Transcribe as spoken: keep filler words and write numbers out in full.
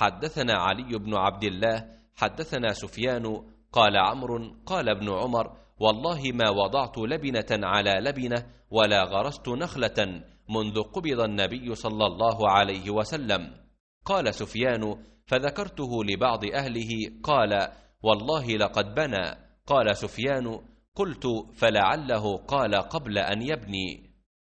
حدثنا علي بن عبد الله حدثنا سفيان قال عمرو قال ابن عمر: والله ما وضعت لبنة على لبنة ولا غرست نخلة منذ قبض النبي صلى الله عليه وسلم. قال سفيان: فذكرته لبعض أهله قال: والله لقد بنى. قال سفيان: قلت: فلعله قال قبل أن يبني.